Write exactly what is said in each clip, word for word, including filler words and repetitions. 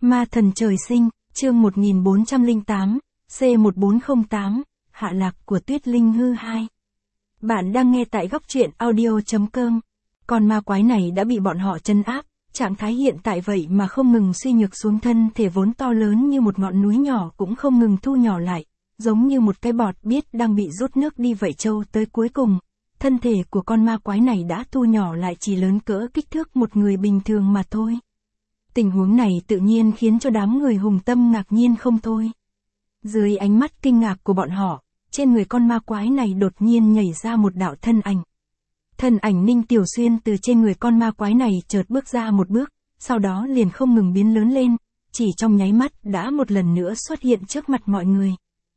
Ma thần trời sinh, chương một nghìn bốn trăm lẻ tám, C một bốn không tám, Hạ lạc của Tuyết Linh Hư hai. Bạn đang nghe tại góc truyện audio chấm com. Con ma quái này đã bị bọn họ trấn áp, trạng thái hiện tại vậy mà không ngừng suy nhược xuống, thân thể vốn to lớn như một ngọn núi nhỏ cũng không ngừng thu nhỏ lại, giống như một cái bọt biết đang bị rút nước đi vậy. Châu tới cuối cùng, thân thể của con ma quái này đã thu nhỏ lại chỉ lớn cỡ kích thước một người bình thường mà thôi. Tình huống này tự nhiên khiến cho đám người Hùng Tâm ngạc nhiên không thôi. Dưới ánh mắt kinh ngạc của bọn họ, trên người con ma quái này đột nhiên nhảy ra một đạo thân ảnh. Thân ảnh Ninh Tiểu Xuyên từ trên người con ma quái này chợt bước ra một bước, sau đó liền không ngừng biến lớn lên, chỉ trong nháy mắt đã một lần nữa xuất hiện trước mặt mọi người.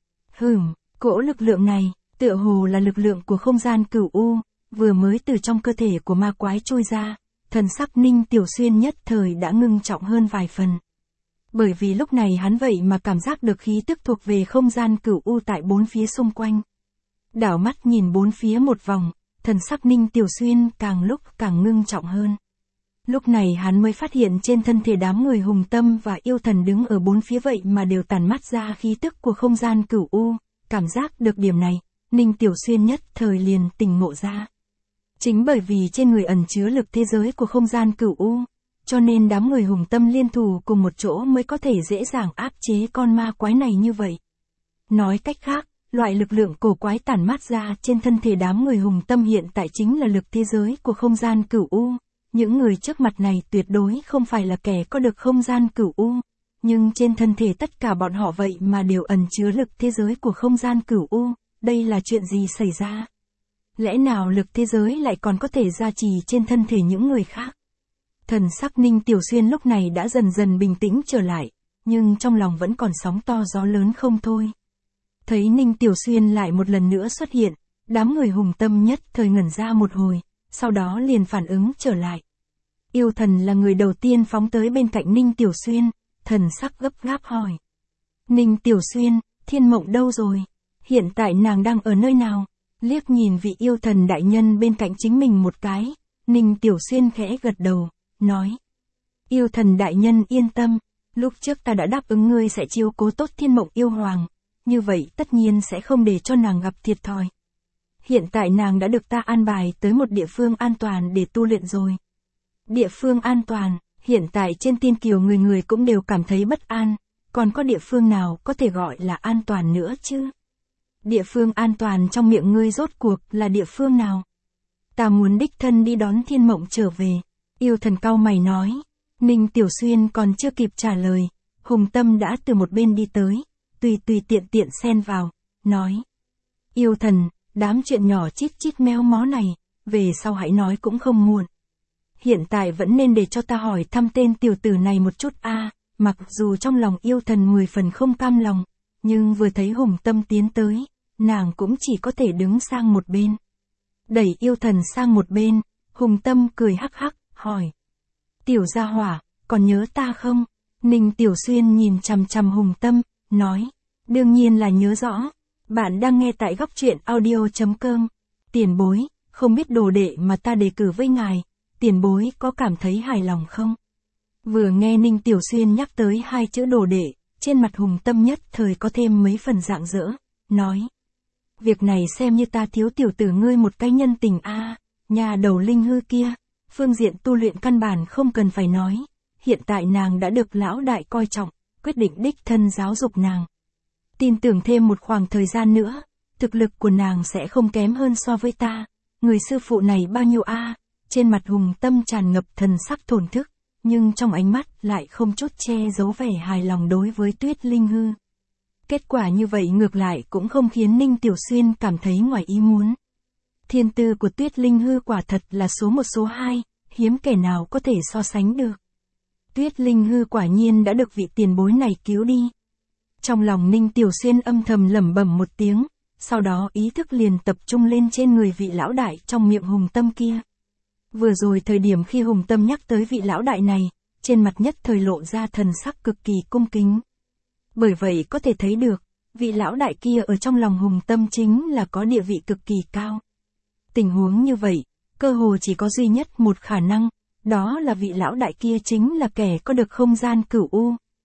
Hừm, cỗ lực lượng này, tựa hồ là lực lượng của không gian cửu u, vừa mới từ trong cơ thể của ma quái trôi ra, thần sắc Ninh Tiểu Xuyên nhất thời đã ngưng trọng hơn vài phần. Bởi vì lúc này hắn vậy mà cảm giác được khí tức thuộc về không gian cửu u tại bốn phía xung quanh. Đảo mắt nhìn bốn phía một vòng, thần sắc Ninh Tiểu Xuyên càng lúc càng ngưng trọng hơn. Lúc này hắn mới phát hiện trên thân thể đám người Hùng Tâm và Yêu Thần đứng ở bốn phía vậy mà đều tản mắt ra khí tức của không gian cửu u. Cảm giác được điểm này, Ninh Tiểu Xuyên nhất thời liền tỉnh ngộ ra. Chính bởi vì trên người ẩn chứa lực thế giới của không gian cửu u, cho nên đám người Hùng Tâm liên thủ cùng một chỗ mới có thể dễ dàng áp chế con ma quái này như vậy. Nói cách khác, loại lực lượng cổ quái tản mát ra trên thân thể đám người Hùng Tâm hiện tại chính là lực thế giới của không gian cửu u. Những người trước mặt này tuyệt đối không phải là kẻ có được không gian cửu u, nhưng trên thân thể tất cả bọn họ vậy mà đều ẩn chứa lực thế giới của không gian cửu u. Đây là chuyện gì xảy ra? Lẽ nào lực thế giới lại còn có thể gia trì trên thân thể những người khác? Thần sắc Ninh Tiểu Xuyên lúc này đã dần dần bình tĩnh trở lại, nhưng trong lòng vẫn còn sóng to gió lớn không thôi. Thấy Ninh Tiểu Xuyên lại một lần nữa xuất hiện, đám người Hùng Tâm nhất thời ngẩn ra một hồi, sau đó liền phản ứng trở lại. Yêu Thần là người đầu tiên phóng tới bên cạnh Ninh Tiểu Xuyên, thần sắc gấp gáp hỏi. Ninh Tiểu Xuyên, Thiên Mộng đâu rồi? Hiện tại nàng đang ở nơi nào? Liếc nhìn vị Yêu Thần đại nhân bên cạnh chính mình một cái, Ninh Tiểu Xuyên khẽ gật đầu, nói. Yêu Thần đại nhân yên tâm, lúc trước ta đã đáp ứng ngươi sẽ chiếu cố tốt Thiên Mộng yêu hoàng, như vậy tất nhiên sẽ không để cho nàng gặp thiệt thòi. Hiện tại nàng đã được ta an bài tới một địa phương an toàn để tu luyện rồi. Địa phương an toàn, hiện tại trên Tiên Kiều người người cũng đều cảm thấy bất an, còn có địa phương nào có thể gọi là an toàn nữa chứ? Địa phương an toàn trong miệng ngươi rốt cuộc là địa phương nào? Ta muốn đích thân đi đón Thiên Mộng trở về. Yêu Thần cau mày nói. Ninh Tiểu Xuyên còn chưa kịp trả lời, Hùng Tâm đã từ một bên đi tới, tùy tùy tiện tiện xen vào, nói. Yêu Thần, đám chuyện nhỏ chít chít méo mó này, về sau hãy nói cũng không muộn. Hiện tại vẫn nên để cho ta hỏi thăm tên tiểu tử này một chút a. À, mặc dù trong lòng Yêu Thần mười phần không cam lòng, nhưng vừa thấy Hùng Tâm tiến tới, nàng cũng chỉ có thể đứng sang một bên. Đẩy Yêu Thần sang một bên, Hùng Tâm cười hắc hắc, hỏi. Tiểu gia hỏa, còn nhớ ta không? Ninh Tiểu Xuyên nhìn chằm chằm Hùng Tâm, nói. Đương nhiên là nhớ rõ. Bạn đang nghe tại góc truyện audio chấm com. Tiền bối, không biết đồ đệ mà ta đề cử với ngài, tiền bối có cảm thấy hài lòng không? Vừa nghe Ninh Tiểu Xuyên nhắc tới hai chữ đồ đệ, trên mặt Hùng Tâm nhất thời có thêm mấy phần rạng rỡ, nói. Việc này xem như ta thiếu tiểu tử ngươi một cái nhân tình a. À, nhà đầu Linh Hư kia, phương diện tu luyện căn bản không cần phải nói, hiện tại nàng đã được lão đại coi trọng, quyết định đích thân giáo dục nàng. Tin tưởng thêm một khoảng thời gian nữa, thực lực của nàng sẽ không kém hơn so với ta. Người sư phụ này bao nhiêu a? À? Trên mặt Hùng Tâm tràn ngập thần sắc thổn thức, nhưng trong ánh mắt lại không chút che giấu vẻ hài lòng đối với Tuyết Linh Hư. Kết quả như vậy ngược lại cũng không khiến Ninh Tiểu Xuyên cảm thấy ngoài ý muốn. Thiên tư của Tuyết Linh Hư quả thật là số một số hai, hiếm kẻ nào có thể so sánh được. Tuyết Linh Hư quả nhiên đã được vị tiền bối này cứu đi. Trong lòng Ninh Tiểu Xuyên âm thầm lẩm bẩm một tiếng, sau đó ý thức liền tập trung lên trên người vị lão đại trong miệng Hùng Tâm kia. Vừa rồi thời điểm khi Hùng Tâm nhắc tới vị lão đại này, trên mặt nhất thời lộ ra thần sắc cực kỳ cung kính. Bởi vậy có thể thấy được, vị lão đại kia ở trong lòng Hùng Tâm chính là có địa vị cực kỳ cao. Tình huống như vậy, cơ hồ chỉ có duy nhất một khả năng, đó là vị lão đại kia chính là kẻ có được không gian cửu u,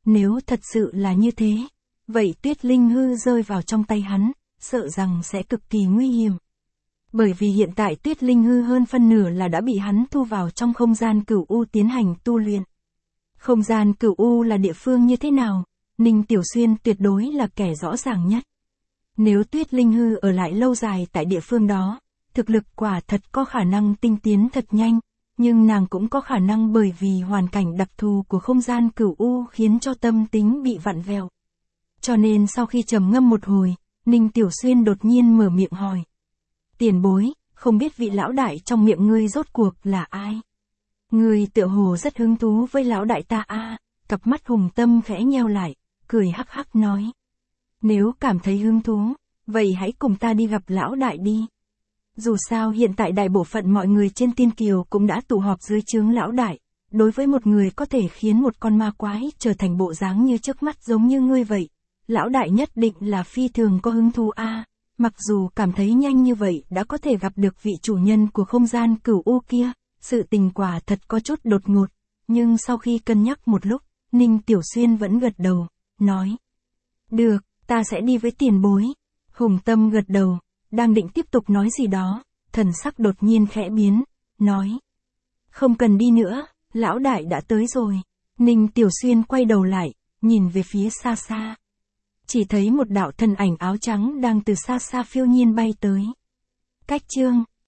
Nếu thật sự là như thế, vậy Tuyết Linh Hư rơi vào trong tay hắn, sợ rằng sẽ cực kỳ nguy hiểm. Bởi vì hiện tại Tuyết Linh Hư hơn phân nửa là đã bị hắn thu vào trong không gian cửu u tiến hành tu luyện. Không gian cửu u là địa phương như thế nào? Ninh Tiểu Xuyên tuyệt đối là kẻ rõ ràng nhất. Nếu Tuyết Linh Hư ở lại lâu dài tại địa phương đó, thực lực quả thật có khả năng tinh tiến thật nhanh, nhưng nàng cũng có khả năng bởi vì hoàn cảnh đặc thù của không gian cửu u khiến cho tâm tính bị vặn vẹo. Cho nên sau khi trầm ngâm một hồi, Ninh Tiểu Xuyên đột nhiên mở miệng hỏi. Tiền bối, không biết vị lão đại trong miệng ngươi rốt cuộc là ai? Ngươi tựa hồ rất hứng thú với lão đại ta a. Cặp mắt Hùng Tâm khẽ nheo lại, cười hắc hắc nói. Nếu cảm thấy hứng thú, vậy hãy cùng ta đi gặp lão đại đi. Dù sao hiện tại đại bộ phận mọi người trên Tiên Kiều cũng đã tụ họp dưới trướng lão đại. Đối với một người có thể khiến một con ma quái trở thành bộ dáng như trước mắt giống như ngươi vậy, lão đại nhất định là phi thường có hứng thú a. Mặc dù cảm thấy nhanh như vậy đã có thể gặp được vị chủ nhân của không gian cửu u kia, sự tình quả thật có chút đột ngột, nhưng sau khi cân nhắc một lúc, Ninh Tiểu Xuyên vẫn gật đầu, nói. Được, ta sẽ đi với tiền bối. Hùng Tâm gật đầu, đang định tiếp tục nói gì đó, thần sắc đột nhiên khẽ biến, nói. Không cần đi nữa, lão đại đã tới rồi. Ninh Tiểu Xuyên quay đầu lại, nhìn về phía xa xa. Chỉ thấy một đạo thân ảnh áo trắng đang từ xa xa phiêu nhiên bay tới. Cách chương